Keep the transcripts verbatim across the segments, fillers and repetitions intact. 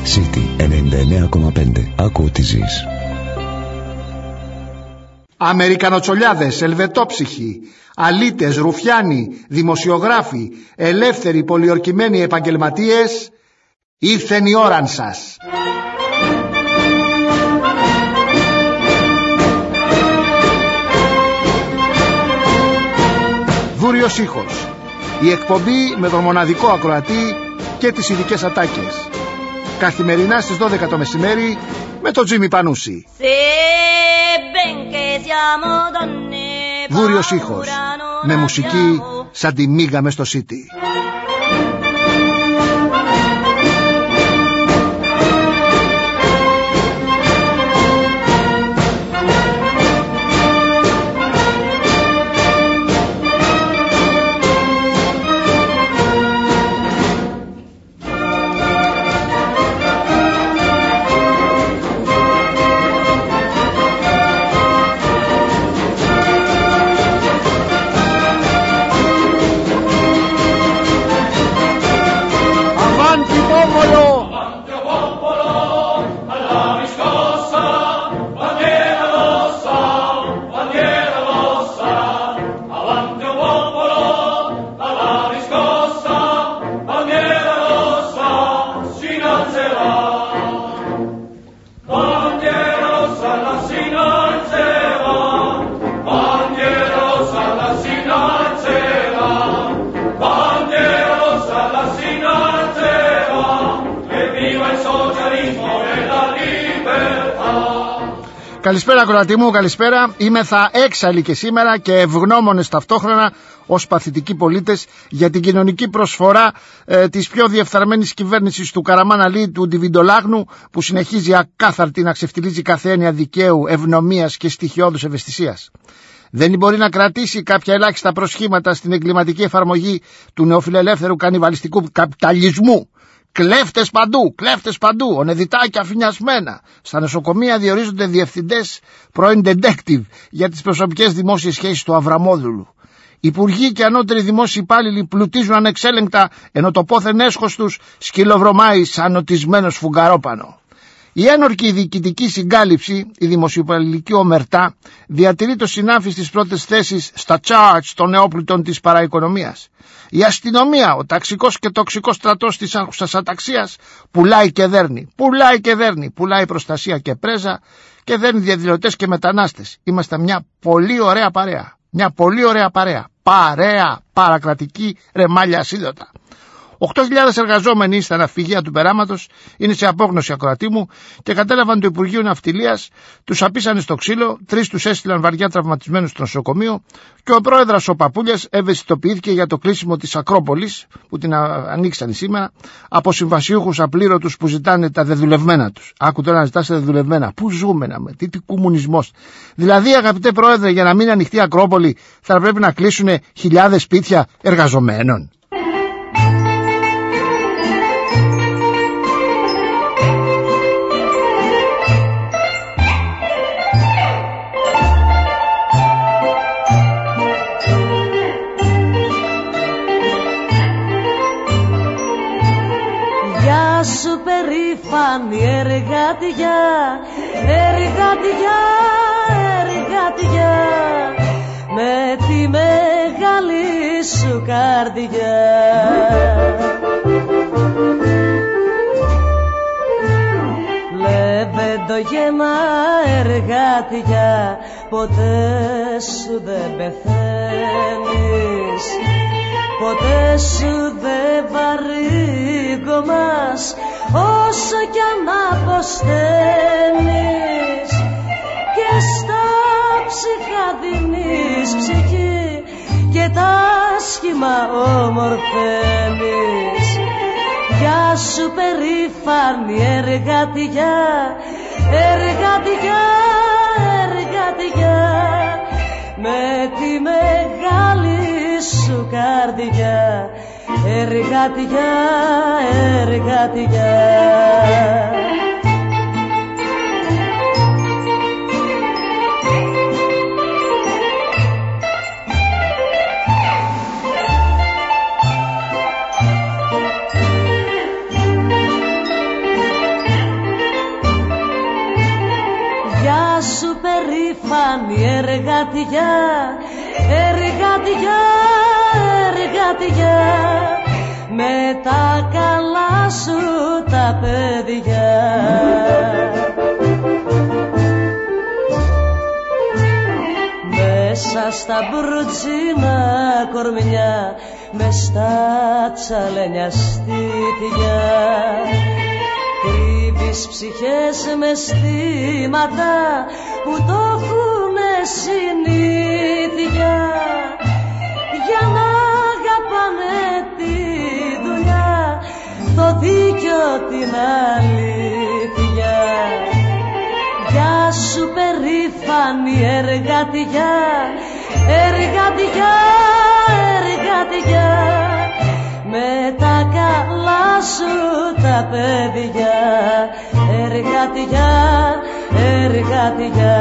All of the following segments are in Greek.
City ενενήντα εννέα κόμμα πέντε. Άκου ό,τι ζεις. Αμερικανοτσολιάδες, ελβετόψυχοι, αλήτες, ρουφιάνοι, δημοσιογράφοι, ελεύθεροι πολιορκημένοι επαγγελματίες, ήρθεν η ώραν σας. Δούριος ήχος. Η εκπομπή με τον μοναδικό ακροατή και τις ειδικές ατάκες. Καθημερινά στις δώδεκα το μεσημέρι με τον Τζίμι Πανούση. Δούριος ήχος. Με μουσική σαν τη μίγα μες στο City. Καλησπέρα ακροατή μου, καλησπέρα. Είμαι θα έξαλλοι και σήμερα και ευγνώμονες ταυτόχρονα ως παθητικοί πολίτες για την κοινωνική προσφορά ε, της πιο διεφθαρμένης κυβέρνησης του Καραμάν Αλή, του Ντιβιντολάγνου, που συνεχίζει ακάθαρτη να ξεφτιλίζει κάθε έννοια δικαίου, ευνομίας και στοιχειώδους ευαισθησίας. Δεν μπορεί να κρατήσει κάποια ελάχιστα προσχήματα στην εγκληματική εφαρμογή του νεοφιλελεύθερου κανιβαλιστικού καπιταλισμού. Κλέφτες παντού, κλέφτες παντού, ονεδιτά και αφηνιασμένα. Στα νοσοκομεία διορίζονται διευθυντές πρώην detective για τις προσωπικές δημόσιες σχέσεις του Αβραμόδουλου. Υπουργοί και ανώτεροι δημόσιοι υπάλληλοι πλουτίζουν ανεξέλεγκτα, ενώ το πόθεν έσχος τους σκυλοβρωμάει σαν νοτισμένος φουγκαρόπανο. Η ένορκη διοικητική συγκάλυψη, η δημοσιοπαλληλική ομερτά, διατηρεί το συνάφι στις πρώτες θέσεις στα charts των νεόπλουτων της παραοικονομίας. Η αστυνομία, ο ταξικός και τοξικός στρατός της άρχουσας αταξίας, πουλάει και δέρνει, πουλάει και δέρνει, πουλάει προστασία και πρέζα και δέρνει διαδηλωτές και μετανάστες. Είμαστε μια πολύ ωραία παρέα, μια πολύ ωραία παρέα, παρέα παρακρατική ρεμάλια ασίδωτα. οκτώ χιλιάδες εργαζόμενοι στα ναυπηγεία του περάματος είναι σε απόγνωση ακροατή μου και κατέλαβαν το Υπουργείο Ναυτιλίας, τους απίσανε στο ξύλο, τρεις τους έστειλαν βαριά τραυματισμένους στο νοσοκομείο και ο πρόεδρος ο Παπούλιας ευαισθητοποιήθηκε για το κλείσιμο της Ακρόπολης, που την ανοίξανε σήμερα, από συμβασιούχους απλήρωτους που ζητάνε τα δεδουλευμένα τους. Άκου τώρα να ζητάς τα δεδουλευμένα. Πού ζούμε να με, τι, τι κομμουνισμός. Δηλαδή, αγαπητέ πρόεδρε, για να μην ανοιχτεί η Ακρόπολη θα πρέπει να κλείσουν χιλιάδες σπίτια εργαζομένων. Σου περήφανη εργατιά, εργατιά, εργατιά, με τη μεγάλη σου καρδιά. Λεβεντογέμα εργατιά, ποτέ σου δεν πεθαίνεις, ποτέ σου δεν βαρύγωμας, όσο κι αν αποσταίνεις, και στα ψυχά δίνεις ψυχή και τα σχήμα ομορφαίνεις. Γεια σου περήφανη εργατιά, εργατιά, εργατιά, με τη μεγάλη σου καρδιά, εργατιά, εργατιά. περήφανη εργατιά, εργατιά, εργατιά, με τα καλά σου τα παιδιά. Μέσα στα μπρουτζίνα κορμιά, μες στα τσαλένια στήθια, κρύβεις ψυχές με στήματα που το έχουνε συνήθεια, για να αγαπάνε τη δουλειά, το δίκιο, την αλήθεια. Γεια σου περήφανη εργατιά, εργατιά, εργατιά, με τα καλά σου τα παιδιά, εργατιά, εργατιά.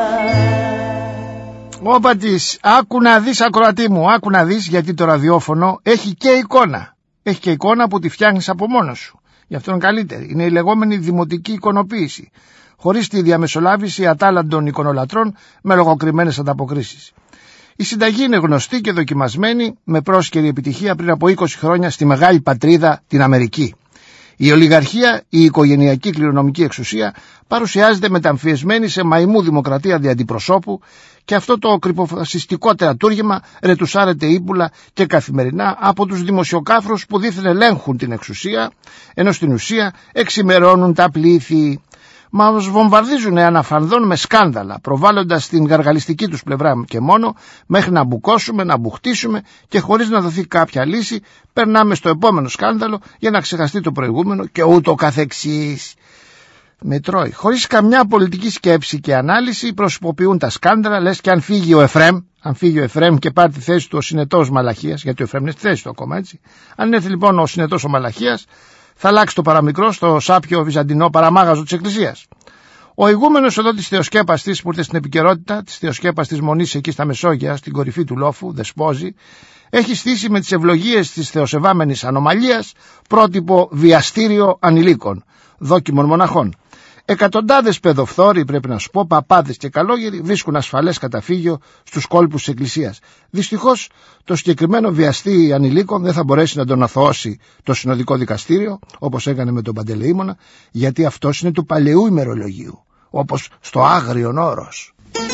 Όπα της, άκου να δεις ακροατή μου, άκου να δεις, γιατί το ραδιόφωνο έχει και εικόνα. Έχει και εικόνα που τη φτιάχνεις από μόνος σου. Γι' αυτό είναι καλύτερη. Είναι η λεγόμενη δημοτική εικονοποίηση, χωρίς τη διαμεσολάβηση ατάλλαντων εικονολατρών με λογοκριμένες ανταποκρίσεις. Η συνταγή είναι γνωστή και δοκιμασμένη με πρόσκαιρη επιτυχία πριν από είκοσι χρόνια στη μεγάλη πατρίδα, την Αμερική. Η ολιγαρχία, η οικογενειακή κληρονομική εξουσία, παρουσιάζεται μεταμφιεσμένη σε μαϊμού δημοκρατία δι' αντιπροσώπου, και αυτό το κρυποφασιστικό τερατούργημα ρετουσάρεται ύπουλα και καθημερινά από τους δημοσιοκάφρους που δήθεν ελέγχουν την εξουσία, ενώ στην ουσία εξημερώνουν τα πλήθη. Μας βομβαρδίζουν αναφανδόν με σκάνδαλα, προβάλλοντας την γαργαλιστική τους πλευρά και μόνο, μέχρι να μπουκώσουμε, να μπουχτίσουμε, και χωρίς να δοθεί κάποια λύση περνάμε στο επόμενο σκάνδαλο για να ξεχαστεί το προηγούμενο και ούτω καθεξής. Με τρώει. Χωρίς καμιά πολιτική σκέψη και ανάλυση προσωποποιούν τα σκάνδαλα, λες και αν φύγει ο Εφραίμ, αν φύγει ο Εφραίμ και πάρει τη θέση του ο συνετός Μαλαχίας, γιατί ο Εφραίμ είναι στη θέση του ακόμα, έτσι. Αν έρθει λοιπόν ο συνετός ο Μαλαχίας, θα αλλάξει το παραμικρό στο σάπιο βυζαντινό παραμάγαζο της Εκκλησίας. Ο ηγούμενος εδώ της θεοσκέπαστης που ήρθε στην επικαιρότητα, της θεοσκέπαστης μονής εκεί στα Μεσόγεια, στην κορυφή του λόφου, δεσπόζει, έχει στήσει με τις ευλογίες της θεοσεβάμενης ανομαλίας πρότυπο βιαστήριο ανηλίκων, δόκιμων μοναχών. Εκατοντάδες παιδοφθόροι, πρέπει να σου πω, παπάδες και καλόγεροι, βρίσκουν ασφαλές καταφύγιο στους κόλπους της Εκκλησίας. Δυστυχώς, το συγκεκριμένο βιαστή ανηλίκων δεν θα μπορέσει να τον αθωώσει το συνοδικό δικαστήριο, όπως έκανε με τον Παντελεήμονα, γιατί αυτός είναι του παλαιού ημερολογίου, όπως στο Άγριον Όρος.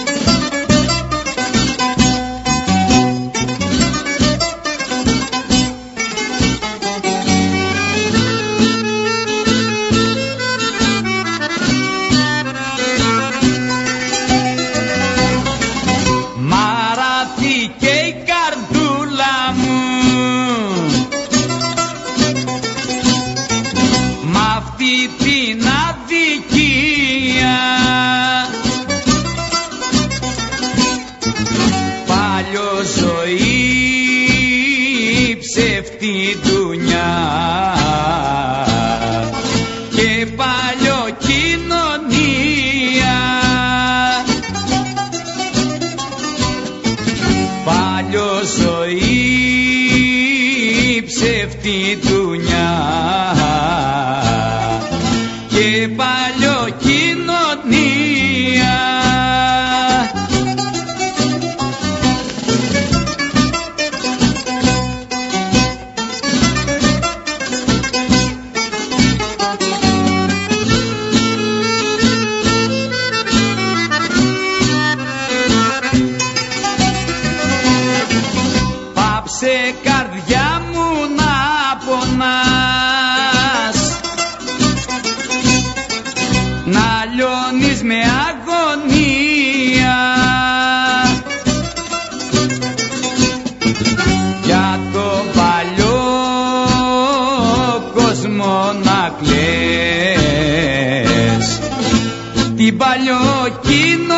Την παλιοκοινωνία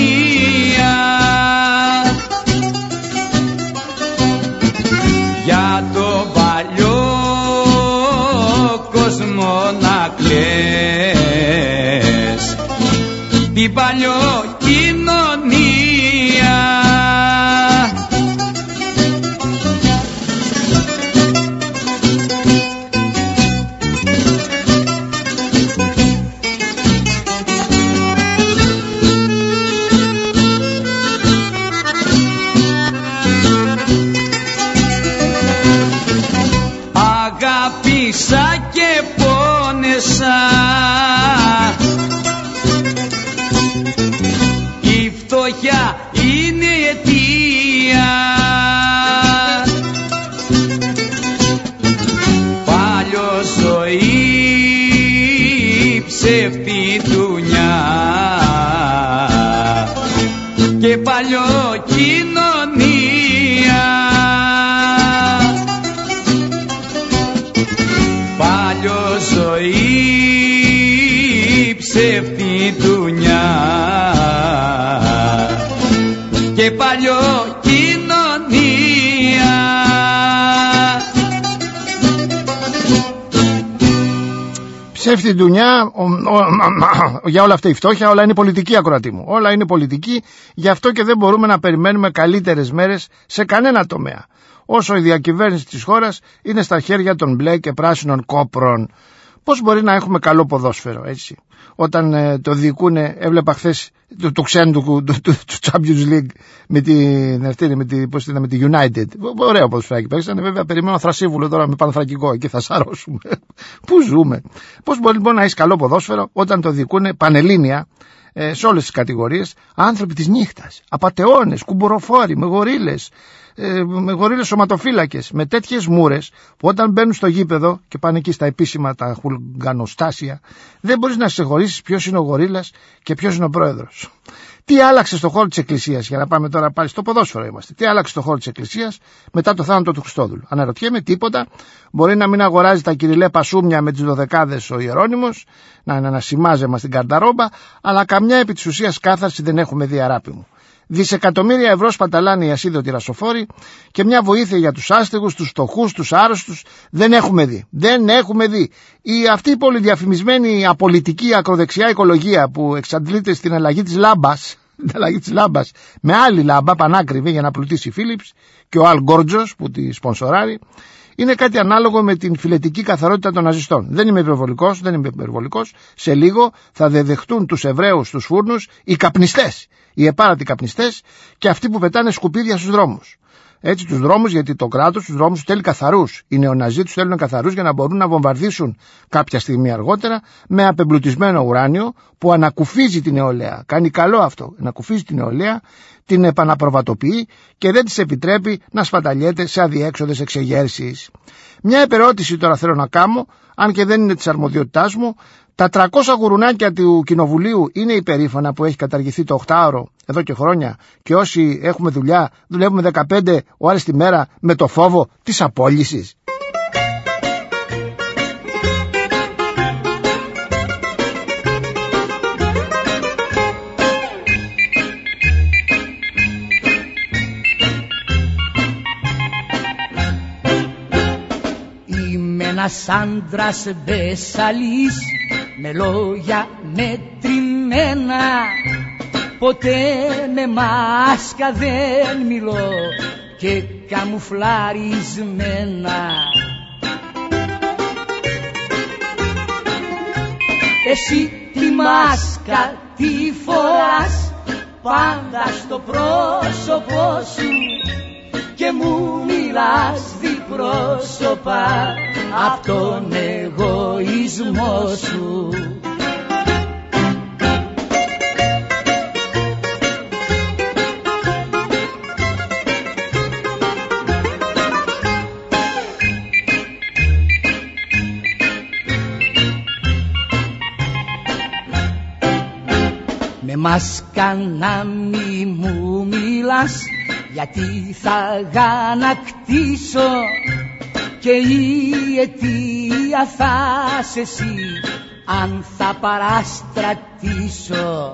για το παλιό κόσμο να κλαις, την παλιοκοινωνία. και πόνεσα. Η φτωχιά είναι αιτία, παλιό ζωή ψεύτη δουνιά και παλιό κοινωνία. Παλιό ζωή ψεύτη δουνιά και παλιό κοινωνία. Ψεύτη ντουνιά, ο, ο, ο, ο, για όλα αυτά η φτώχεια, όλα είναι πολιτική, ακροατή μου. Όλα είναι πολιτική, γι' αυτό και δεν μπορούμε να περιμένουμε καλύτερες μέρες σε κανένα τομέα, όσο η διακυβέρνηση της χώρας είναι στα χέρια των μπλε και πράσινων κόπρων. Πώς μπορεί να έχουμε καλό ποδόσφαιρο, έτσι, όταν ε, το διοικούνε, έβλεπα χθες το, το ξένο του, του, του, του Champions League με την, αυτή, με τη, πώς είναι, με τη United. Ωραίο ποδοσφαιράκι παίξανε, βέβαια περιμένω Θρασίβουλο τώρα με Παναθρακικό, εκεί θα σαρώσουμε. Πού ζούμε? Πώς μπορεί λοιπόν να έχει καλό ποδόσφαιρο όταν το διοικούνε πανελλήνια, ε, σε όλες τις κατηγορίες, άνθρωποι της νύχτας, απατεώνες, κουμπουροφόροι, με γορίλες, ε, με γορίλες σωματοφύλακες, με τέτοιες μούρες που όταν μπαίνουν στο γήπεδο και πάνε εκεί στα επίσημα τα χουλγκανοστάσια, δεν μπορείς να ξεχωρίσεις ποιος είναι ο γορίλας και ποιος είναι ο πρόεδρος. Τι άλλαξε στο χώρο της Εκκλησίας, για να πάμε τώρα πάλι στο ποδόσφαιρο είμαστε, τι άλλαξε στο χώρο της Εκκλησίας μετά το θάνατο του Χριστόδουλου? Αναρωτιέμαι, τίποτα. Μπορεί να μην αγοράζει τα κυριλέ πασούμια με τις δωδεκάδες ο Ιερώνυμος, να είναι ένα σημάζεμα στην καρταρόμπα, αλλά καμιά επί της ουσίας κάθαρση δεν έχουμε δει, αράπη μου. Δισεκατομμύρια ευρώ σπαταλάνε οι ασίδωτοι ρασοφόροι και μια βοήθεια για τους άστεγους, τους φτωχούς, τους άρρωστους δεν έχουμε δει. Δεν έχουμε δει. Η, αυτή η πολυδιαφημισμένη απολυτική ακροδεξιά οικολογία που εξαντλείται στην αλλαγή της λάμπας, την αλλαγή της λάμπας με άλλη λάμπα πανάκριβη για να πλουτίσει η Φίλιπς και ο Αλ Γκόρτζος που τη σπονσοράρει, είναι κάτι ανάλογο με την φιλετική καθαρότητα των ναζιστών. Δεν είμαι υπερβολικός, δεν είμαι υπερβολικός. Σε λίγο θα δεδεχτούν τους Εβραίους στους φούρνους οι καπνιστές, οι επάρατοι καπνιστές και αυτοί που πετάνε σκουπίδια στους δρόμους. Έτσι τους δρόμους, γιατί το κράτος τους δρόμους τους θέλει καθαρούς. Οι νεοναζί τους θέλουν καθαρούς για να μπορούν να βομβαρδίσουν κάποια στιγμή αργότερα με απεμπλουτισμένο ουράνιο που ανακουφίζει την νεολαία. Κάνει καλό αυτό, ανακουφίζει την νεολαία, την επαναπροβατοποιεί και δεν της επιτρέπει να σπαταλιέται σε αδιέξοδες εξεγέρσεις. Μια επερώτηση τώρα θέλω να κάνω, αν και δεν είναι της αρμοδιότητάς μου. Τα τριακόσια γουρουνάκια του Κοινοβουλίου είναι υπερήφανα που έχει καταργηθεί το οκτάωρο εδώ και χρόνια και όσοι έχουμε δουλειά δουλεύουμε δεκαπέντε ώρες τη μέρα με το φόβο της απόλυσης? Είμαι ένας άντρας μπεσαλής με λόγια μετρημένα, ποτέ με μάσκα δεν μιλώ και καμουφλαρισμένα. Εσύ τη μάσκα τη φοράς πάντα στο πρόσωπό σου και μου μιλάς διπρόσωπα απ' τον εγωισμό σου. Με μάσκα να μη μου μιλάς, γιατί θα γανακτήσω και η αιτία θα σε εσύ αν θα παραστρατήσω.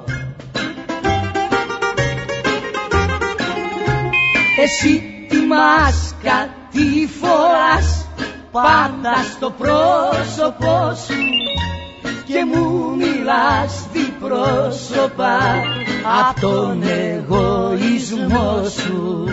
Εσύ τη μάσκα τη φοράς πάντα στο πρόσωπό σου και μου μιλάς διπρόσωπα απ' τον εγωισμό σου.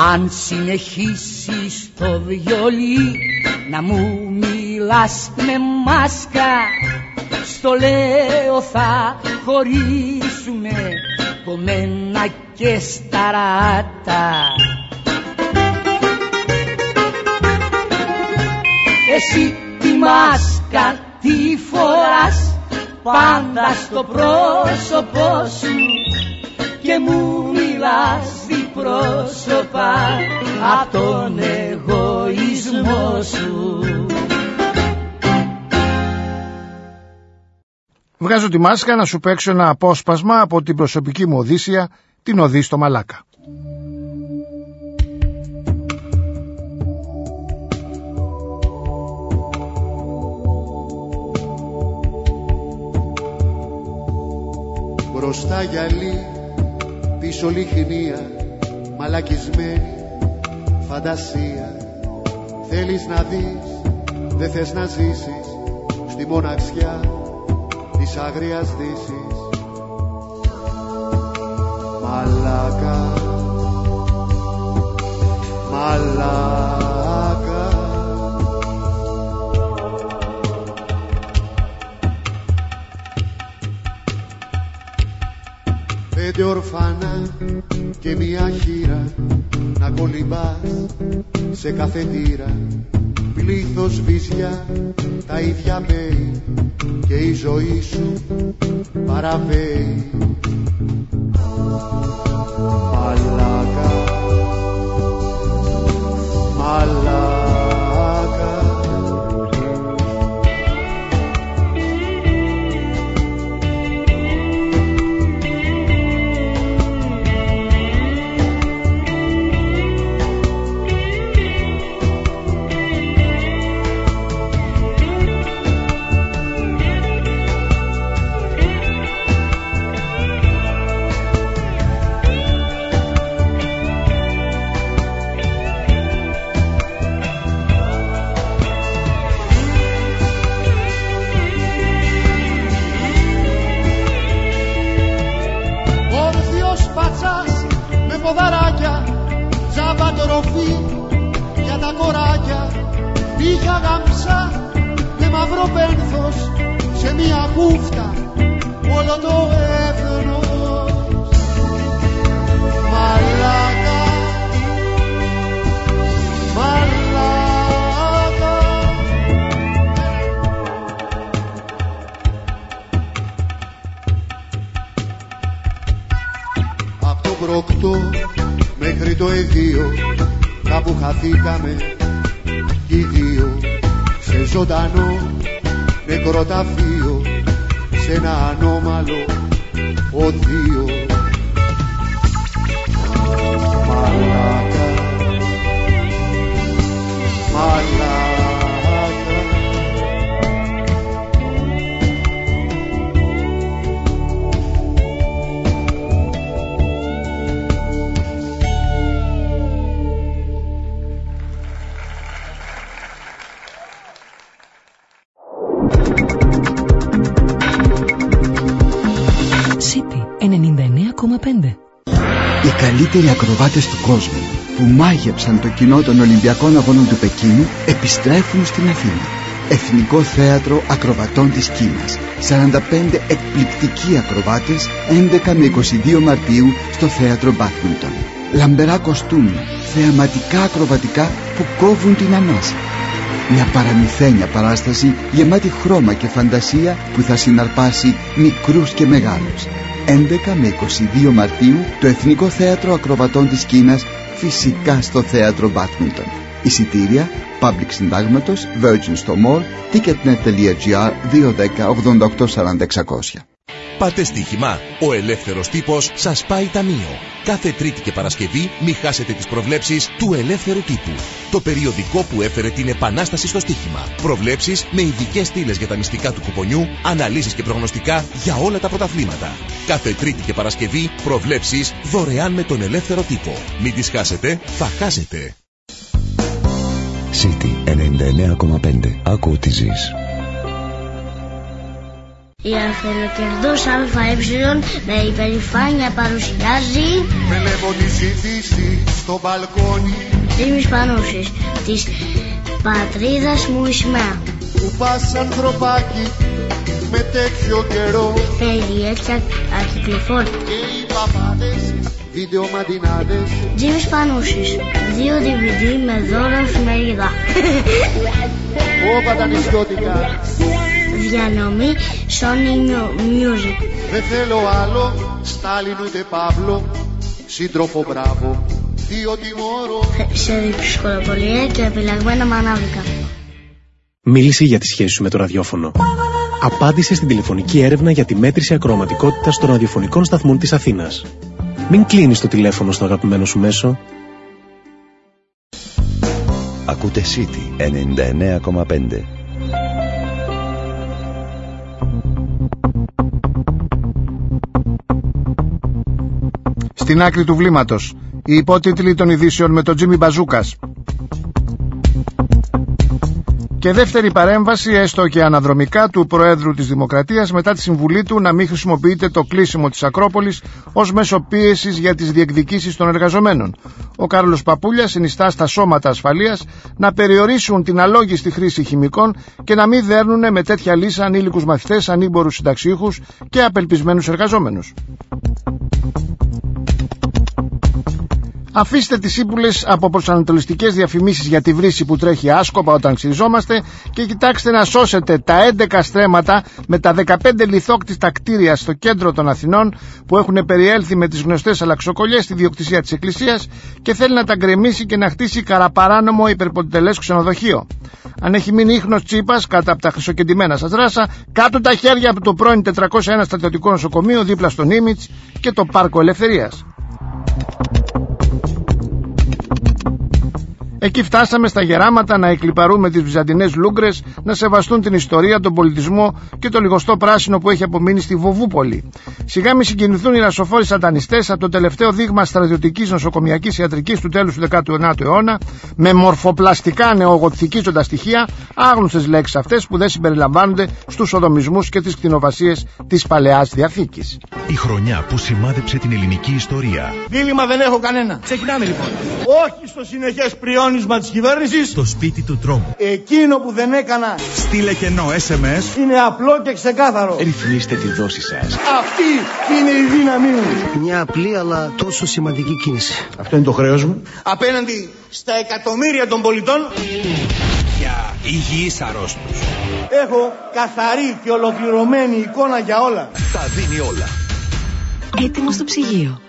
Αν συνεχίσεις το βιολί να μου μιλάς με μάσκα, στο λέω θα χωρίσουμε κομμένα και σταράτα. Εσύ τη μάσκα τη φοράς πάντα στο πρόσωπό σου και μου μιλάς διπρόσωπα απ' τον εγωισμό σου. Βγάζω τη μάσκα να σου παίξω ένα απόσπασμα από την προσωπική μου οδύσσια, την οδή στο Μαλάκα. Μπροστά γυαλί, πίσω λιχνία, μαλακισμένη φαντασία. Θέλεις να δεις, δεν θες να ζήσεις στη μοναξιά της άγριας δύσης. Μαλάκα, μαλάκα, πέντε ορφανά και μια χείρα να κολυμπάς σε κάθε τύρα. Πλήθος βυζιά τα ίδια πέει και η ζωή σου παραπέει. Μαλάκα, μαλάκα, για τα κοράκια. Είχα γαμψά με μαύρο πένθος σε μια κούφτα όλο το έθνος. Μαλάκα, μαλάκα, απ' το προκτό μέχρι το εδίο κάπου χαθήκαμε κι οι δύο, σε ζωντανό νεκροταφείο, σε ένα ανώμαλο οδείο. Μαλάκα, μαλάκα, ενενήντα εννέα κόμμα πέντε. Οι καλύτεροι ακροβάτες του κόσμου που μάγεψαν το κοινό των Ολυμπιακών Αγώνων του Πεκίνου επιστρέφουν στην Αθήνα. Εθνικό Θέατρο Ακροβατών της Κίνας. σαράντα πέντε εκπληκτικοί ακροβάτες, έντεκα με είκοσι δύο Μαρτίου στο Θέατρο Μπάτμιντον. Λαμπερά κοστούμια, θεαματικά ακροβατικά που κόβουν την ανάσα. Μια παραμυθένια παράσταση γεμάτη χρώμα και φαντασία που θα συναρπάσει μικρούς και μεγάλους. έντεκα με είκοσι δύο Μαρτίου το Εθνικό Θέατρο Ακροβατών της Κίνας, φυσικά στο Θέατρο Μπάτμιντον. Εισιτήρια Public Συντάγματος, Virgin στο Mall, ticketnet τελεία gr δύο ένα μηδέν ογδόντα οκτώ σαράντα εξακόσια. Πάτε στοίχημα, ο ελεύθερος τύπος σας πάει ταμείο. Κάθε Τρίτη και Παρασκευή μη χάσετε τις προβλέψεις του Ελεύθερου Τύπου. Το περιοδικό που έφερε την επανάσταση στο στοίχημα. Προβλέψεις με ειδικές στήλες για τα μυστικά του κουπονιού, αναλύσεις και προγνωστικά για όλα τα πρωταθλήματα. Κάθε Τρίτη και Παρασκευή προβλέψεις δωρεάν με τον Ελεύθερο Τύπο. Μην τις χάσετε, θα χάσετε. City ενενήντα εννέα κόμμα πέντε. Άκου τι ζεις. Η αφελοκερδός ΑΕ με υπερηφάνεια παρουσιάζει Βλέπω τη ζήτηση στο μπαλκόνι Τζίμις Πανούσης, της πατρίδας μου η σημαία. Που πας ανθρωπάκι με τέτοιο καιρό Περιέργεια αρχικληφόρη και οι παπάδες βίντεο μαντινάδες. Τζίμις Πανούσης, δύο ντι βι ντι με δώρα εφημερίδα. Όπα τα νησιώτικα. Διανομή Sony Music. Δεν θέλω άλλο Στάλιν ούτε Παύλο, σύντροφο μπράβο, δύο τιμώρο. Σε δυσκολοπολία και επιλεγμένα μανάβικα. Μίλησε για τη σχέση σου με το ραδιόφωνο. Απάντησε στην τηλεφωνική έρευνα για τη μέτρηση ακροαματικότητας των ραδιοφωνικών σταθμών της Αθήνας. Μην κλείνεις το τηλέφωνο στο αγαπημένο σου μέσο. Ακούτε City ενενήντα εννέα κόμμα πέντε. Στην άκρη του βλήματος, οι υπότιτλοι των ειδήσεων με τον Τζίμι Μπαζούκας. Και δεύτερη παρέμβαση, έστω και αναδρομικά, του Προέδρου της Δημοκρατίας μετά τη συμβουλή του να μην χρησιμοποιείται το κλείσιμο της Ακρόπολης ως μέσο πίεσης για τις διεκδικήσεις των εργαζομένων. Ο Κάρλος Παπούλιας συνιστά στα σώματα ασφαλείας να περιορίσουν την αλόγιστη χρήση χημικών και να μην δέρνουν με τέτοια λύσα ανήλικους μαθητές, ανήμπορους συνταξιούχους και απελπισμένους εργαζόμενους. Αφήστε τις ύπουλες από προσανατολιστικές διαφημίσεις για τη βρύση που τρέχει άσκοπα όταν ξυριζόμαστε και κοιτάξτε να σώσετε τα έντεκα στρέμματα με τα δεκαπέντε λιθόκτιστα κτίρια στο κέντρο των Αθηνών που έχουν περιέλθει με τις γνωστές αλλαξοκολλιές στη διοκτησία της Εκκλησίας και θέλει να τα γκρεμίσει και να χτίσει καραπαράνομο υπερποντελές ξενοδοχείο. Αν έχει μείνει ίχνος Τσίπας κάτω από τα χρυσοκεντημένα σας ράσα, κάτω τα χέρια από το πρώην τετρακόσια ένα στρατιωτικό νοσοκομείο δίπλα στον Ήμιτς και το Πάρκο Ελευθερίας. Εκεί φτάσαμε στα γεράματα να εκλιπαρούμε τις βυζαντινές λούγκρες, να σεβαστούν την ιστορία, τον πολιτισμό και το λιγοστό πράσινο που έχει απομείνει στη Βοβούπολη. Σιγά μη συγκινηθούν οι ρασοφόροι σατανιστές από το τελευταίο δείγμα στρατιωτικής νοσοκομιακής ιατρικής του τέλους του δέκατου ενάτου αιώνα, με μορφοπλαστικά νεογοτθικίζοντα στοιχεία, άγνωστες λέξεις αυτές που δεν συμπεριλαμβάνονται στους σοδομισμούς και τις κτηνοβασίες της Παλαιάς Διαθήκης. Η χρονιά που σημάδεψε την ελληνική ιστορία. Δίλημμα δεν έχω κανένα. Ξεκινάμε λοιπόν. Όχι στο συνεχές πριόνισμα της κυβέρνησης. Στο σπίτι του τρόμου. Εκείνο που δεν έκανα. Στείλε κενό ες εμ ες. Είναι απλό και ξεκάθαρο. Ρυθμίστε τη δόση σας. Αυτή είναι η δύναμή μου. Μια απλή αλλά τόσο σημαντική κίνηση. Αυτό είναι το χρέος μου. Απέναντι στα εκατομμύρια των πολιτών. Για υγιείς αρρώστους. Έχω καθαρή και ολοκληρωμένη εικόνα για όλα. Τα δίνει όλα. Έτοιμο στο ψυγείο.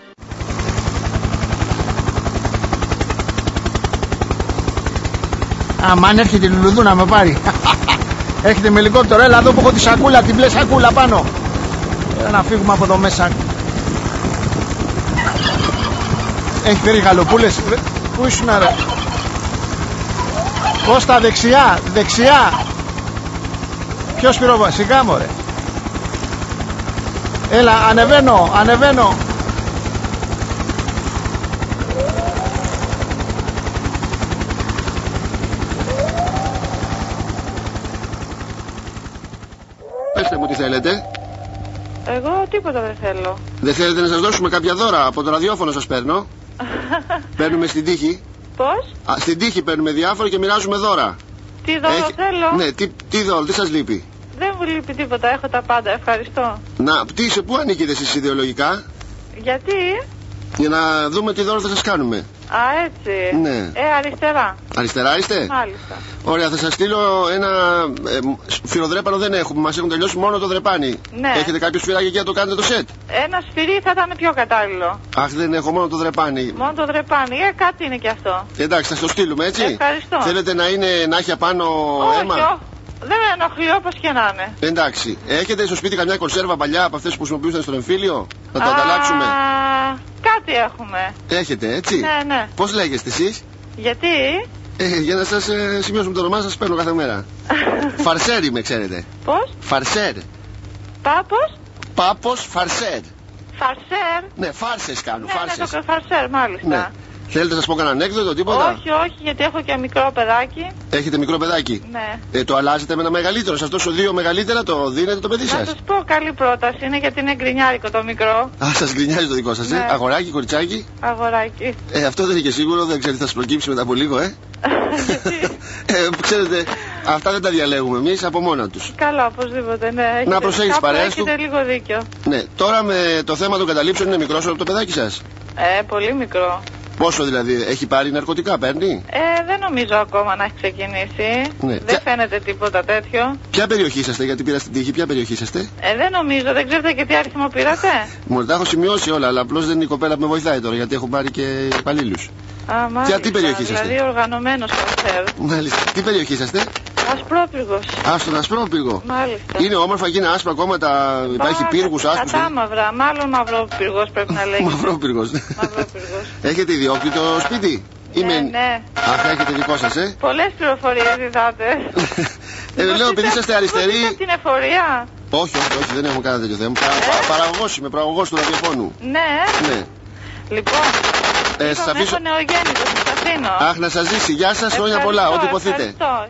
Αμάν έρχεται η Λουλουδού να με πάρει. Έρχεται με ελικόπτερο, έλα εδώ που έχω τη σακούλα, την μπλε σακούλα πάνω. Έλα να φύγουμε από εδώ μέσα. Έχει φέρει γαλοπούλες. Πού ήσουν ρε? Κώστα δεξιά, δεξιά. Ποιος πυροβολάει, σιγά μωρέ. Έλα, ανεβαίνω, ανεβαίνω. Πετε μου τι θέλετε. Εγώ τίποτα δεν θέλω. Δεν θέλετε να σας δώσουμε κάποια δώρα? Από το ραδιόφωνο σας παίρνω. Παίρνουμε στην τύχη. Πώς? Α, στην τύχη παίρνουμε διάφορα και μοιράζουμε δώρα. Τι δώρο Έχει... θέλω? Ναι, τι, τι δώρο, τι σας λείπει? Δεν μου λείπει τίποτα, έχω τα πάντα, ευχαριστώ. Να, τι, σε πού ανήκετε εσείς ιδεολογικά? Γιατί? Για να δούμε τι δώρο θα σας κάνουμε. Α, έτσι. Ναι. Ε, αριστερά. Αριστερά είστε? Μάλιστα. Ωραία, θα σας στείλω ένα ε, σφυροδρέπανο δεν έχουμε, μας έχουν τελειώσει μόνο το δρεπάνι. Ναι. Έχετε κάποιο σφυράκι εκεί να το κάνετε το σετ? Ένα σφυρί θα ήταν πιο κατάλληλο. Αχ, δεν έχω, μόνο το δρεπάνι. Μόνο το δρεπάνι, ε, κάτι είναι και αυτό. Εντάξει, θα το στείλουμε έτσι. Ευχαριστώ. Θέλετε να είναι, να έχει απάνω όχι, αίμα? Όχι, δεν με ενοχλεί όπως και να είναι. Εντάξει, έχετε στο σπίτι καμιά κονσέρβα παλιά από αυτές που χρησιμοποιούσαν στον εμφύλιο? Να το ανταλλάξουμε. Κάτι έχουμε. Έχετε, έτσι. Ναι, ναι. Πώς λέγεστε εσείς? Γιατί? Ε, για να σας ε, σημειώσουμε το όνομά σας, παίρνω κάθε μέρα. Φαρσέρ είμαι, ξέρετε. Πώς? Φαρσέρ. Πάπος? Πάπος Φαρσέρ. Φαρσέρ? Ναι, φάρσες κάνω, ναι, φάρσες. Ναι, το φαρσέρ, μάλιστα. Ναι. Θέλετε να σας πω κανένα ανέκδοτο, τίποτα? Όχι, όχι, γιατί έχω και μικρό παιδάκι. Έχετε μικρό παιδάκι? Ναι. Ε, το αλλάζετε με ένα μεγαλύτερο. Σε αυτό σου δύο μεγαλύτερα το δίνετε το παιδί σας? Να σας πω, καλή πρόταση είναι, γιατί είναι γκρινιάρικο το μικρό. Α, σας γκρινιάζει το δικό σας, ναι. ε? Αγοράκι, κοριτσάκι. Αγοράκι. Ε, αυτό δεν είναι και σίγουρο, δεν ξέρετε, θα σας προκύψει μετά από λίγο, ε. ε, ξέρετε, αυτά δεν τα διαλέγουμε εμείς από μόνα τους. Καλά, οπωσδήποτε, ναι. Έχετε, να προσέχεις παρέες του. Έχετε λίγο δίκιο. Ναι, τώρα με το θέμα των καταλήψεων είναι μικρό από το παιδάκι σας? Ε, πολύ μικρό. Πόσο δηλαδή, έχει πάρει ναρκωτικά, παίρνει? Ε, δεν νομίζω ακόμα να έχει ξεκινήσει. Ναι. Δεν Ποια... φαίνεται τίποτα τέτοιο. Ποια περιοχή είσαστε, γιατί πήρα στην τύχη, ποια περιοχή είσαστε? Ε, δεν νομίζω, δεν ξέρετε και τι αριθμό πήρατε. Μου τα έχω σημειώσει όλα, αλλά απλώς δεν είναι η κοπέλα που με βοηθάει τώρα, γιατί έχω πάρει και υπαλλήλους. Α, μάλιστα. Ποια, τι περιοχή είσαστε? Δηλαδή οργανωμένος καρσέρ. Μάλιστα. Τι περιοχή είσαστε? Ασπρόπυργος. Α, στον Ασπρόπυργο. Μάλιστα. Είναι όμορφα και είναι άσπρα κόμματα, Μπα, υπάρχει πύργους άσπρους. Κατάμαυρα, μάλλον μαυρόπυργος πρέπει να λέγεται. Μαυρόπυργος. Μαυρόπυργος. Έχετε ιδιόκτητο σπίτι? Ναι, Είμαι... ναι. Αχ, έχετε δικό σας, ε. Πολλές πληροφορίες ζητάτε. ε, λέω, επειδή είσαστε αριστεροί. Είστε στην εφορία? Όχι, όχι, όχι, δεν έχουμε κανένα τέτοιο θέμα. Ε? Παραγωγός είμαι, παραγωγός του ραδιοφώνου. Ναι. Ναι. Λοιπόν, ε, λοιπόν αφήσω... έχω νεογέννητο, σας αφήνω. Αχ, να σας ζήσει, γεια σας, χρόνια πολλά, ό,τι υποθείτε. Ευχαριστώ.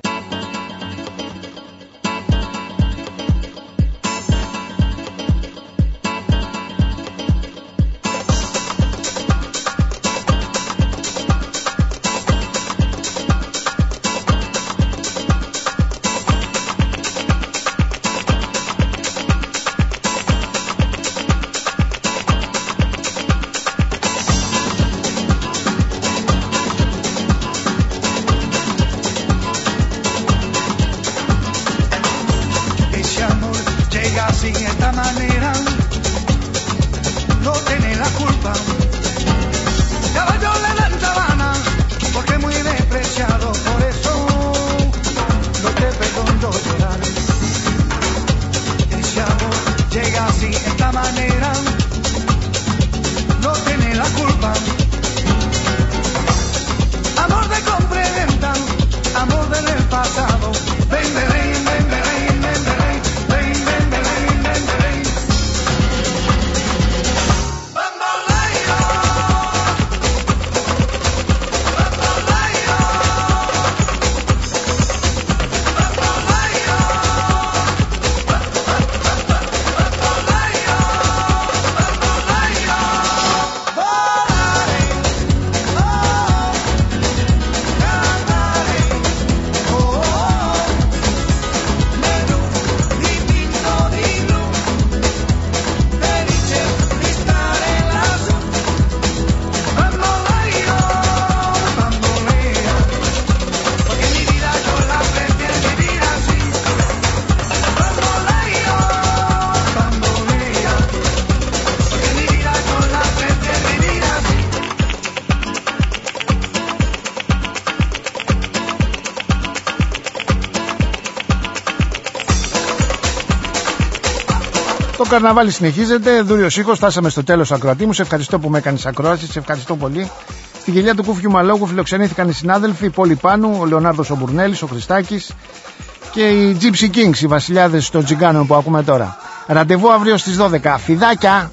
Το καρναβάλι συνεχίζεται. Δούριος ήχος, φτάσαμε στο τέλος ακροατή μου. Σε ευχαριστώ που με έκανες ακρόαση, σε ευχαριστώ πολύ. Στην κοιλιά του Κούφιου Μαλόγου φιλοξενήθηκαν οι συνάδελφοι, η Πόλη Πάνου, ο Λεωνάρδος ο Μπουρνέλης, ο Χριστάκης και οι Gypsy Kings, οι βασιλιάδες των Τζιγκάνων που ακούμε τώρα. Ραντεβού αύριο στις δώδεκα. Φιδάκια!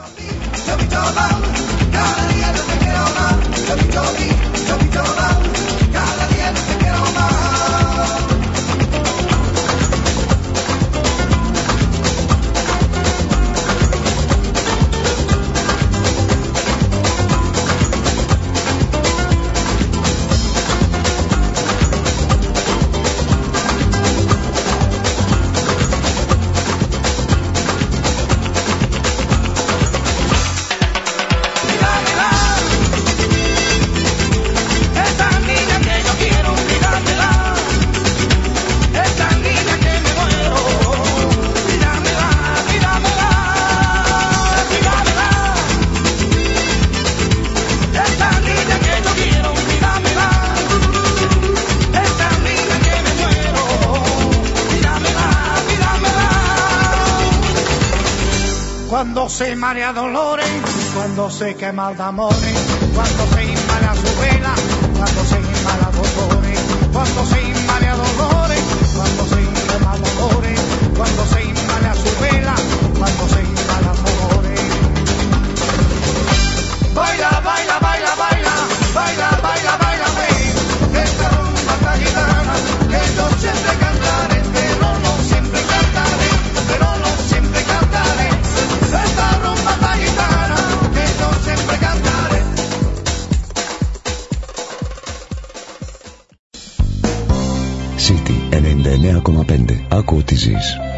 Cuando se marea dolores, cuando se quema el amores, cuando se inmala su vela, cuando se inmala dolores, cuando se inmala dolores, cuando se quema dolores, cuando se inmala su vela, cuando se inmala dolores. Baila, baila, baila, baila, City ενενήντα εννέα κόμμα πέντε. Άκου τι ζεις.